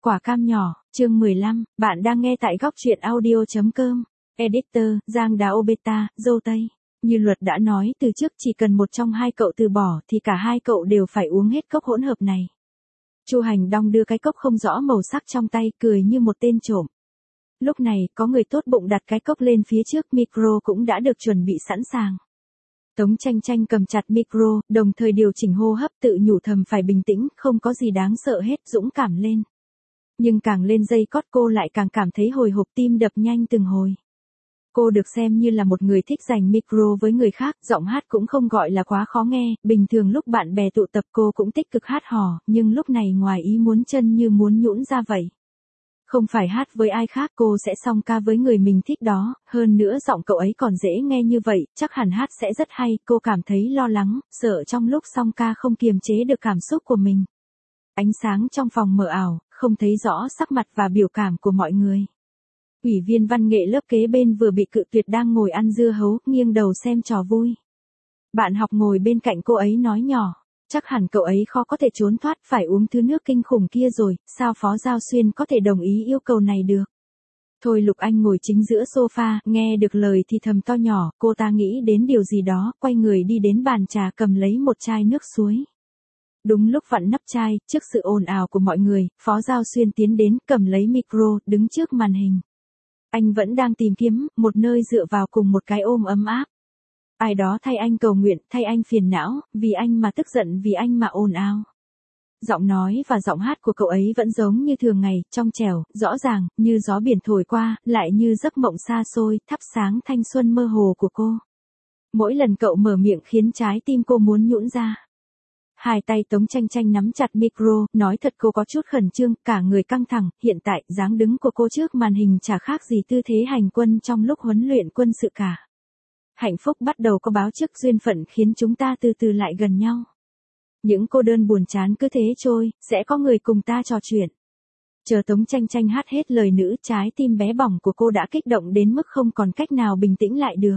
Quả cam nhỏ, chương 15, bạn đang nghe tại góc truyện audio.com. Editor, Giang Đào Beta, Dâu Tây. Như luật đã nói từ trước chỉ cần một trong hai cậu từ bỏ thì cả hai cậu đều phải uống hết cốc hỗn hợp này. Chu Hành đong đưa cái cốc không rõ màu sắc trong tay, cười như một tên trộm. Lúc này, có người tốt bụng đặt cái cốc lên phía trước, micro cũng đã được chuẩn bị sẵn sàng. Tống Tranh Tranh cầm chặt micro, đồng thời điều chỉnh hô hấp, tự nhủ thầm phải bình tĩnh, không có gì đáng sợ hết, dũng cảm lên. Nhưng càng lên dây cót cô lại càng cảm thấy hồi hộp, tim đập nhanh từng hồi. Cô được xem như là một người thích giành micro với người khác, giọng hát cũng không gọi là quá khó nghe, bình thường lúc bạn bè tụ tập cô cũng tích cực hát hò, nhưng lúc này ngoài ý muốn chân như muốn nhũn ra vậy. Không phải hát với ai khác, cô sẽ song ca với người mình thích đó, hơn nữa giọng cậu ấy còn dễ nghe như vậy, chắc hẳn hát sẽ rất hay, cô cảm thấy lo lắng, sợ trong lúc song ca không kiềm chế được cảm xúc của mình. Ánh sáng trong phòng mờ ảo, không thấy rõ sắc mặt và biểu cảm của mọi người. Ủy viên văn nghệ lớp kế bên vừa bị cự tuyệt đang ngồi ăn dưa hấu, nghiêng đầu xem trò vui. Bạn học ngồi bên cạnh cô ấy nói nhỏ, chắc hẳn cậu ấy khó có thể trốn thoát phải uống thứ nước kinh khủng kia rồi, sao Phó Giao Xuyên có thể đồng ý yêu cầu này được. Thôi Lục Anh ngồi chính giữa sofa, nghe được lời thì thầm to nhỏ, cô ta nghĩ đến điều gì đó, quay người đi đến bàn trà cầm lấy một chai nước suối. Đúng lúc vặn nắp chai, trước sự ồn ào của mọi người, Phó Giao Xuyên tiến đến, cầm lấy micro, đứng trước màn hình. Anh vẫn đang tìm kiếm một nơi dựa vào cùng một cái ôm ấm áp. Ai đó thay anh cầu nguyện, thay anh phiền não, vì anh mà tức giận, vì anh mà ồn ào. Giọng nói và giọng hát của cậu ấy vẫn giống như thường ngày, trong trẻo, rõ ràng, như gió biển thổi qua, lại như giấc mộng xa xôi, thắp sáng thanh xuân mơ hồ của cô. Mỗi lần cậu mở miệng khiến trái tim cô muốn nhũn ra. Hai tay Tống Tranh Tranh nắm chặt micro, nói thật cô có chút khẩn trương, cả người căng thẳng, hiện tại, dáng đứng của cô trước màn hình chả khác gì tư thế hành quân trong lúc huấn luyện quân sự cả. Hạnh phúc bắt đầu có báo trước, duyên phận khiến chúng ta từ từ lại gần nhau. Những cô đơn buồn chán cứ thế trôi, sẽ có người cùng ta trò chuyện. Chờ Tống Tranh Tranh hát hết lời nữ, trái tim bé bỏng của cô đã kích động đến mức không còn cách nào bình tĩnh lại được.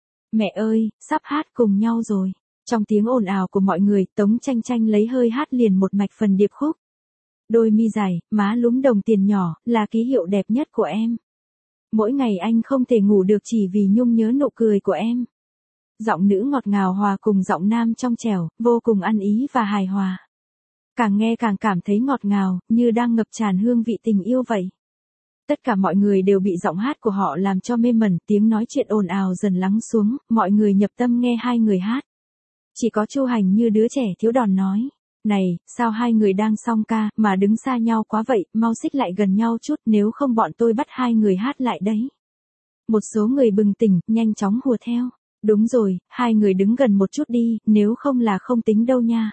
Mẹ ơi, sắp hát cùng nhau rồi. Trong tiếng ồn ào của mọi người, Tống Tranh Tranh lấy hơi hát liền một mạch phần điệp khúc. Đôi mi dài, má lúm đồng tiền nhỏ, là ký hiệu đẹp nhất của em. Mỗi ngày anh không thể ngủ được chỉ vì nhung nhớ nụ cười của em. Giọng nữ ngọt ngào hòa cùng giọng nam trong trẻo, vô cùng ăn ý và hài hòa. Càng nghe càng cảm thấy ngọt ngào, như đang ngập tràn hương vị tình yêu vậy. Tất cả mọi người đều bị giọng hát của họ làm cho mê mẩn, tiếng nói chuyện ồn ào dần lắng xuống, mọi người nhập tâm nghe hai người hát. Chỉ có Chu Hành như đứa trẻ thiếu đòn nói, này, sao hai người đang song ca, mà đứng xa nhau quá vậy, mau xích lại gần nhau chút, nếu không bọn tôi bắt hai người hát lại đấy. Một số người bừng tỉnh, nhanh chóng hùa theo, đúng rồi, hai người đứng gần một chút đi, nếu không là không tính đâu nha.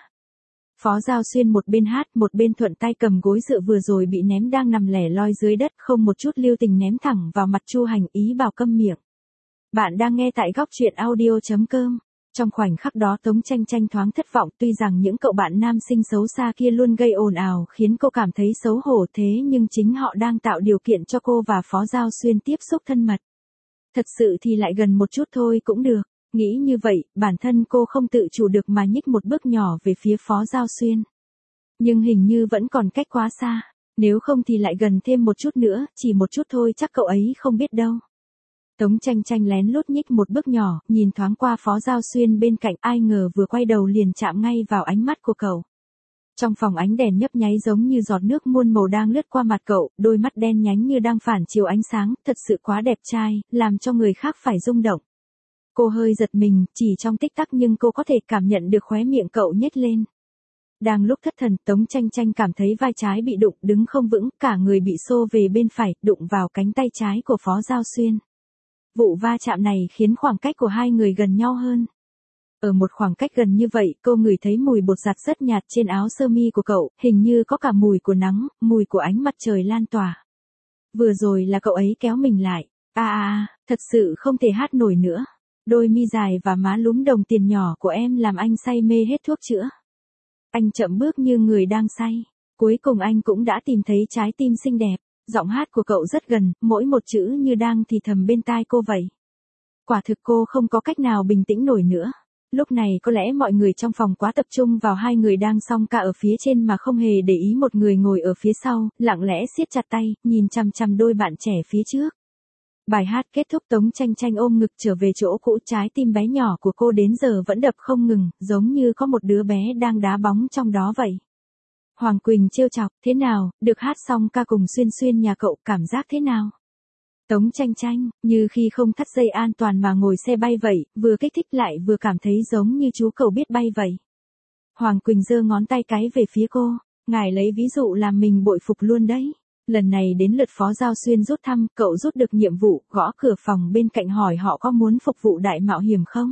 Phó Giao Xuyên một bên hát, một bên thuận tay cầm gối dựa vừa rồi bị ném đang nằm lẻ loi dưới đất, không một chút lưu tình ném thẳng vào mặt Chu Hành, ý bảo câm miệng. Bạn đang nghe tại góc truyện audio.com. Trong khoảnh khắc đó Tống Tranh Tranh thoáng thất vọng, tuy rằng những cậu bạn nam sinh xấu xa kia luôn gây ồn ào khiến cô cảm thấy xấu hổ, thế nhưng chính họ đang tạo điều kiện cho cô và Phó Giao Xuyên tiếp xúc thân mật. Thật sự thì lại gần một chút thôi cũng được. Nghĩ như vậy, bản thân cô không tự chủ được mà nhích một bước nhỏ về phía Phó Giao Xuyên. Nhưng hình như vẫn còn cách quá xa, nếu không thì lại gần thêm một chút nữa, chỉ một chút thôi chắc cậu ấy không biết đâu. Tống Tranh Tranh lén lút nhích một bước nhỏ, nhìn thoáng qua Phó Giao Xuyên bên cạnh, ai ngờ vừa quay đầu liền chạm ngay vào ánh mắt của cậu. Trong phòng ánh đèn nhấp nháy giống như giọt nước muôn màu đang lướt qua mặt cậu, đôi mắt đen nhánh như đang phản chiếu ánh sáng, thật sự quá đẹp trai, làm cho người khác phải rung động. Cô hơi giật mình, chỉ trong tích tắc nhưng cô có thể cảm nhận được khóe miệng cậu nhếch lên. Đang lúc thất thần, Tống Tranh Tranh cảm thấy vai trái bị đụng, đứng không vững, cả người bị xô về bên phải, đụng vào cánh tay trái của Phó Giao Xuyên. Vụ va chạm này khiến khoảng cách của hai người gần nhau hơn. Ở một khoảng cách gần như vậy, cô ngửi thấy mùi bột giặt rất nhạt trên áo sơ mi của cậu, hình như có cả mùi của nắng, mùi của ánh mặt trời lan tỏa. Vừa rồi là cậu ấy kéo mình lại. Thật sự không thể hát nổi nữa. Đôi mi dài và má lúm đồng tiền nhỏ của em làm anh say mê hết thuốc chữa. Anh chậm bước như người đang say. Cuối cùng anh cũng đã tìm thấy trái tim xinh đẹp. Giọng hát của cậu rất gần, mỗi một chữ như đang thì thầm bên tai cô vậy. Quả thực cô không có cách nào bình tĩnh nổi nữa. Lúc này có lẽ mọi người trong phòng quá tập trung vào hai người đang song ca ở phía trên mà không hề để ý một người ngồi ở phía sau, lặng lẽ siết chặt tay, nhìn chằm chằm đôi bạn trẻ phía trước. Bài hát kết thúc, Tống Chanh Chanh ôm ngực trở về chỗ cũ, trái tim bé nhỏ của cô đến giờ vẫn đập không ngừng, giống như có một đứa bé đang đá bóng trong đó vậy. Hoàng Quỳnh trêu chọc, thế nào, được hát xong ca cùng Xuyên Xuyên nhà cậu, cảm giác thế nào? Tống Chanh Chanh, như khi không thắt dây an toàn mà ngồi xe bay vậy, vừa kích thích lại vừa cảm thấy giống như chú cậu biết bay vậy. Hoàng Quỳnh giơ ngón tay cái về phía cô, ngài lấy ví dụ làm mình bội phục luôn đấy. Lần này đến lượt Phó Giao Xuyên rút thăm, cậu rút được nhiệm vụ, gõ cửa phòng bên cạnh hỏi họ có muốn phục vụ đại mạo hiểm không?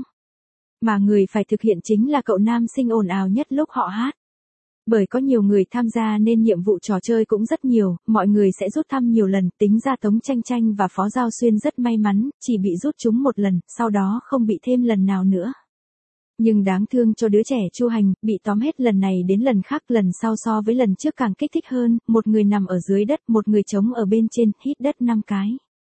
Mà người phải thực hiện chính là cậu nam sinh ồn ào nhất lúc họ hát. Bởi có nhiều người tham gia nên nhiệm vụ trò chơi cũng rất nhiều, mọi người sẽ rút thăm nhiều lần, tính ra Tống Chanh Chanh và Phó Giao Xuyên rất may mắn, chỉ bị rút trúng một lần, sau đó không bị thêm lần nào nữa. Nhưng đáng thương cho đứa trẻ Chu Hành, bị tóm hết lần này đến lần khác, lần sau so với lần trước càng kích thích hơn, một người nằm ở dưới đất, một người trống ở bên trên, hít đất 5 cái.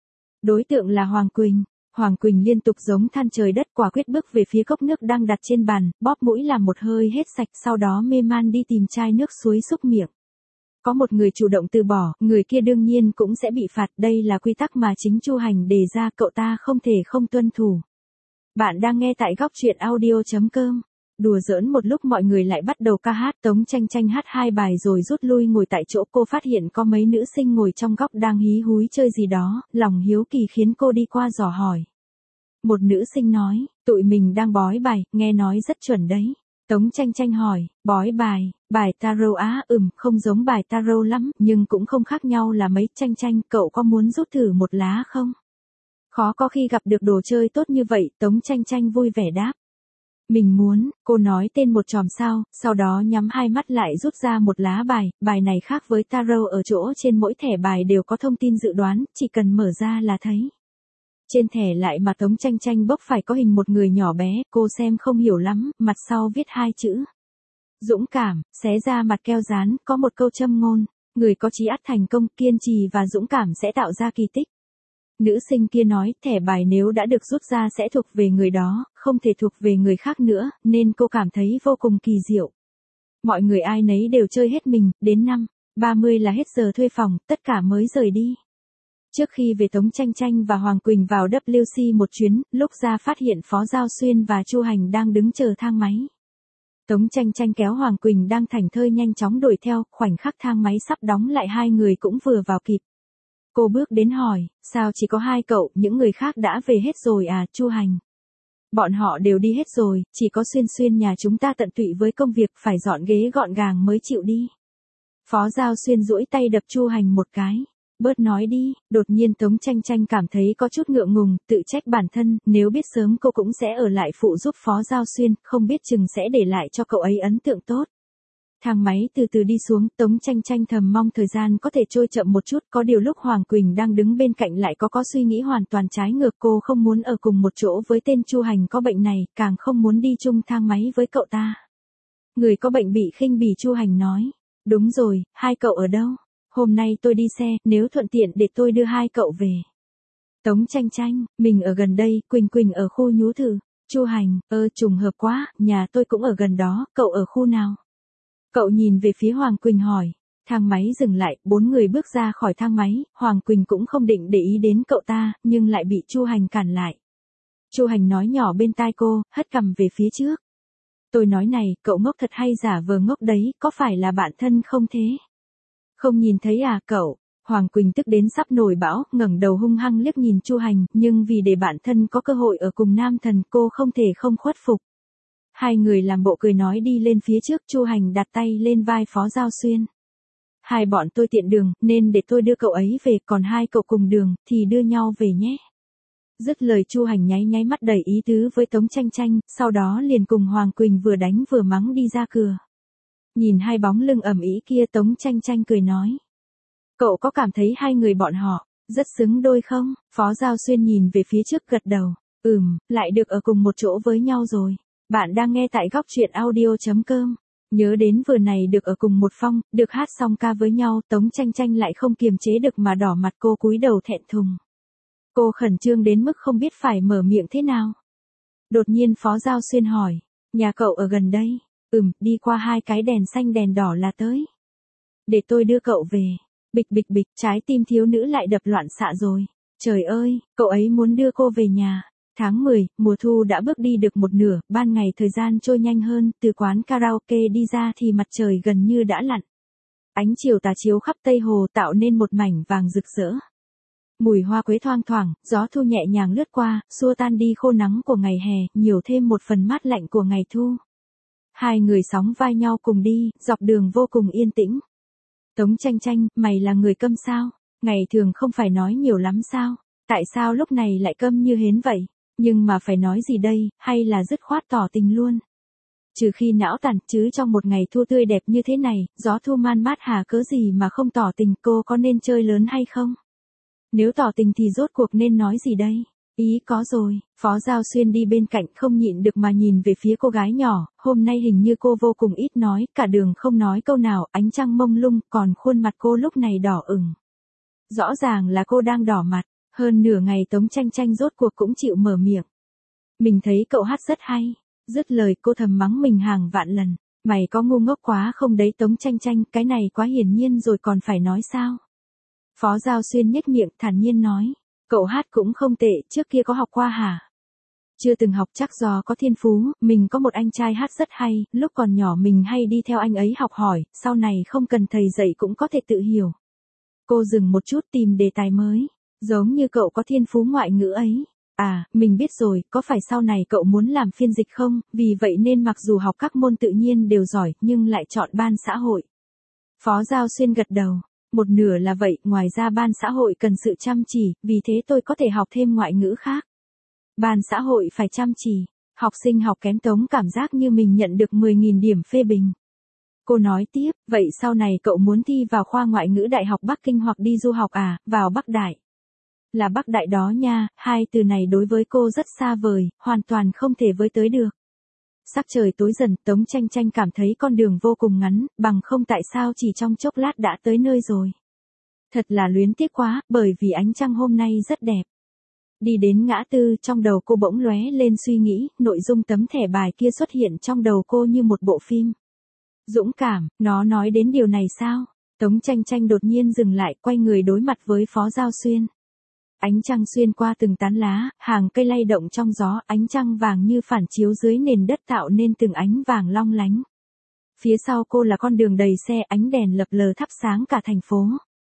Đối tượng là Hoàng Quỳnh. Hoàng Quỳnh liên tục giống than trời đất, quả quyết bước về phía cốc nước đang đặt trên bàn, bóp mũi làm một hơi hết sạch, sau đó mê man đi tìm chai nước suối xúc miệng. Có một người chủ động từ bỏ, người kia đương nhiên cũng sẽ bị phạt, đây là quy tắc mà chính Chu Hành đề ra, cậu ta không thể không tuân thủ. Bạn đang nghe tại góc truyện audio.com. Đùa giỡn một lúc mọi người lại bắt đầu ca hát, Tống Chanh Chanh hát 2 bài rồi rút lui ngồi tại chỗ, cô phát hiện có mấy nữ sinh ngồi trong góc đang hí húi chơi gì đó, lòng hiếu kỳ khiến cô đi qua dò hỏi. Một nữ sinh nói, tụi mình đang bói bài, nghe nói rất chuẩn đấy. Tống Chanh Chanh hỏi, bói bài tarot á, không giống bài tarot lắm, nhưng cũng không khác nhau là mấy. Chanh Chanh, cậu có muốn rút thử một lá không? Khó có khi gặp được đồ chơi tốt như vậy, Tống Chanh Chanh vui vẻ đáp. Mình muốn, cô nói tên một chòm sao, sau đó nhắm hai mắt lại rút ra một lá bài này khác với tarot ở chỗ trên mỗi thẻ bài đều có thông tin dự đoán, chỉ cần mở ra là thấy. Trên thẻ lại mà Tống Chanh Chanh bốc phải có hình một người nhỏ bé, cô xem không hiểu lắm, mặt sau viết 2 chữ. Dũng cảm, xé ra mặt keo dán, có một câu châm ngôn, người có chí ắt thành công, kiên trì và dũng cảm sẽ tạo ra kỳ tích. Nữ sinh kia nói, thẻ bài nếu đã được rút ra sẽ thuộc về người đó, không thể thuộc về người khác nữa, nên cô cảm thấy vô cùng kỳ diệu. Mọi người ai nấy đều chơi hết mình, đến 5:30 là hết giờ thuê phòng, tất cả mới rời đi. Trước khi về, Tống Chanh Chanh và Hoàng Quỳnh vào WC một chuyến, lúc ra phát hiện Phó Giao Xuyên và Chu Hành đang đứng chờ thang máy. Tống Chanh Chanh kéo Hoàng Quỳnh đang thảnh thơi nhanh chóng đuổi theo, khoảnh khắc thang máy sắp đóng lại hai người cũng vừa vào kịp. Cô bước đến hỏi, sao chỉ có 2 cậu, những người khác đã về hết rồi à? Chu Hành. Bọn họ đều đi hết rồi, chỉ có Xuyên Xuyên nhà chúng ta tận tụy với công việc, phải dọn ghế gọn gàng mới chịu đi. Phó Giao Xuyên duỗi tay đập Chu Hành một cái. Bớt nói đi. Đột nhiên Tống Chanh Chanh cảm thấy có chút ngượng ngùng, tự trách bản thân, nếu biết sớm cô cũng sẽ ở lại phụ giúp Phó Giao Xuyên, không biết chừng sẽ để lại cho cậu ấy ấn tượng tốt. Thang máy từ từ đi xuống, Tống Chanh Chanh thầm mong thời gian có thể trôi chậm một chút, có điều lúc Hoàng Quỳnh đang đứng bên cạnh lại có suy nghĩ hoàn toàn trái ngược, cô không muốn ở cùng một chỗ với tên Chu Hành có bệnh này, càng không muốn đi chung thang máy với cậu ta. Người có bệnh bị khinh bỉ, Chu Hành nói. Đúng rồi, 2 cậu ở đâu? Hôm nay tôi đi xe, nếu thuận tiện để tôi đưa 2 cậu về. Tống Chanh Chanh, mình ở gần đây, Quỳnh Quỳnh ở khu Nhú Thử. Chu Hành, trùng hợp quá, nhà tôi cũng ở gần đó, cậu ở khu nào? Cậu nhìn về phía Hoàng Quỳnh hỏi. Thang máy dừng lại, 4 người bước ra khỏi thang máy, Hoàng Quỳnh cũng không định để ý đến cậu ta, nhưng lại bị Chu Hành cản lại. Chu Hành nói nhỏ bên tai cô, hất cằm về phía trước. Tôi nói này, cậu ngốc thật hay giả vờ ngốc đấy, có phải là bạn thân không thế? Không nhìn thấy à cậu? Hoàng Quỳnh tức đến sắp nổi bão, ngẩng đầu hung hăng liếc nhìn Chu Hành, nhưng vì để bạn thân có cơ hội ở cùng nam thần, cô không thể không khuất phục. Hai người làm bộ cười nói đi lên phía trước, Chu Hành đặt tay lên vai Phó Giao Xuyên. Hai bọn tôi tiện đường, nên để tôi đưa cậu ấy về, còn 2 cậu cùng đường, thì đưa nhau về nhé. Dứt lời Chu Hành nháy mắt đầy ý tứ với Tống Chanh Chanh, sau đó liền cùng Hoàng Quỳnh vừa đánh vừa mắng đi ra cửa. Nhìn 2 bóng lưng ầm ĩ kia, Tống Chanh Chanh cười nói. Cậu có cảm thấy 2 người bọn họ rất xứng đôi không? Phó Giao Xuyên nhìn về phía trước gật đầu. Lại được ở cùng một chỗ với nhau rồi. Bạn đang nghe tại góc truyện audio.com. Nhớ đến vừa này được ở cùng một phòng, được hát song ca với nhau, Tống Chanh Chanh lại không kiềm chế được mà đỏ mặt, cô cúi đầu thẹn thùng. Cô khẩn trương đến mức không biết phải mở miệng thế nào. Đột nhiên Phó Giao Xuyên hỏi, nhà cậu ở gần đây? Đi qua 2 cái đèn xanh đèn đỏ là tới. Để tôi đưa cậu về. Bịch bịch bịch, trái tim thiếu nữ lại đập loạn xạ rồi. Trời ơi, cậu ấy muốn đưa cô về nhà. Tháng 10, mùa thu đã bước đi được một nửa, ban ngày thời gian trôi nhanh hơn, từ quán karaoke đi ra thì mặt trời gần như đã lặn. Ánh chiều tà chiếu khắp Tây Hồ tạo nên một mảnh vàng rực rỡ. Mùi hoa quế thoang thoảng, gió thu nhẹ nhàng lướt qua, xua tan đi khô nắng của ngày hè, nhiều thêm một phần mát lạnh của ngày thu. Hai người sóng vai nhau cùng đi, dọc đường vô cùng yên tĩnh. Tống Chanh Chanh, mày là người câm sao? Ngày thường không phải nói nhiều lắm sao? Tại sao lúc này lại câm như hến vậy? Nhưng mà phải nói gì đây, hay là dứt khoát tỏ tình luôn? Trừ khi não tàn, chứ trong một ngày thu tươi đẹp như thế này, gió thu man mát hà cớ gì mà không tỏ tình, cô có nên chơi lớn hay không? Nếu tỏ tình thì rốt cuộc nên nói gì đây? Ý có rồi, Phó Giao Xuyên đi bên cạnh không nhịn được mà nhìn về phía cô gái nhỏ, hôm nay hình như cô vô cùng ít nói, cả đường không nói câu nào, ánh trăng mông lung, còn khuôn mặt cô lúc này đỏ ửng. Rõ ràng là cô đang đỏ mặt, hơn nửa ngày Tống Chanh Chanh rốt cuộc cũng chịu mở miệng. Mình thấy cậu hát rất hay. Dứt lời cô thầm mắng mình hàng vạn lần, mày có ngu ngốc quá không đấy Tống Chanh Chanh, cái này quá hiển nhiên rồi còn phải nói sao? Phó Giao Xuyên nhếch miệng thản nhiên nói, cậu hát cũng không tệ, trước kia có học qua hả? Chưa từng học chắc do có thiên phú, mình có một anh trai hát rất hay, lúc còn nhỏ mình hay đi theo anh ấy học hỏi, sau này không cần thầy dạy cũng có thể tự hiểu. Cô dừng một chút tìm đề tài mới, giống như cậu có thiên phú ngoại ngữ ấy. À, mình biết rồi, có phải sau này cậu muốn làm phiên dịch không, vì vậy nên mặc dù học các môn tự nhiên đều giỏi, nhưng lại chọn ban xã hội. Phó Giao Xuyên gật đầu, một nửa là vậy, ngoài ra ban xã hội cần sự chăm chỉ, vì thế tôi có thể học thêm ngoại ngữ khác. Ban xã hội phải chăm chỉ, học sinh học kém Tống cảm giác như mình nhận được 10.000 điểm phê bình. Cô nói tiếp, vậy sau này cậu muốn thi vào khoa ngoại ngữ Đại học Bắc Kinh hoặc đi du học à, vào Bắc Đại. Là Bắc Đại đó nha, hai từ này đối với cô rất xa vời, hoàn toàn không thể với tới được. Sắc trời tối dần, Tống Chanh Chanh cảm thấy con đường vô cùng ngắn, bằng không tại sao chỉ trong chốc lát đã tới nơi rồi. Thật là luyến tiếc quá, bởi vì ánh trăng hôm nay rất đẹp. Đi đến ngã tư, trong đầu cô bỗng lóe lên suy nghĩ, nội dung tấm thẻ bài kia xuất hiện trong đầu cô như một bộ phim. Dũng cảm, nó nói đến điều này sao? Tống Chanh Chanh đột nhiên dừng lại, quay người đối mặt với Phó Giao Xuyên. Ánh trăng xuyên qua từng tán lá, hàng cây lay động trong gió, ánh trăng vàng như phản chiếu dưới nền đất tạo nên từng ánh vàng long lánh. Phía sau cô là con đường đầy xe, ánh đèn lập lờ thắp sáng cả thành phố.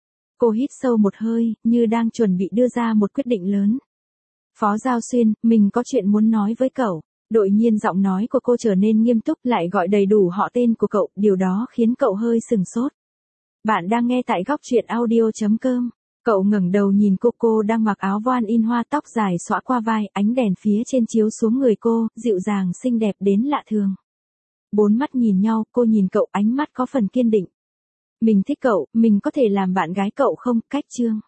Cô hít sâu một hơi, như đang chuẩn bị đưa ra một quyết định lớn. Phó Giao Xuyên, mình có chuyện muốn nói với cậu. Đột nhiên giọng nói của cô trở nên nghiêm túc, lại gọi đầy đủ họ tên của cậu, điều đó khiến cậu hơi sừng sốt. Bạn đang nghe tại Góc Truyện Audio.com. Cậu ngẩng đầu nhìn cô đang mặc áo voan in hoa, tóc dài xõa qua vai, ánh đèn phía trên chiếu xuống người cô, dịu dàng xinh đẹp đến lạ thường. Bốn mắt nhìn nhau, cô nhìn cậu, ánh mắt có phần kiên định. Mình thích cậu, mình có thể làm bạn gái cậu không? Cách chương.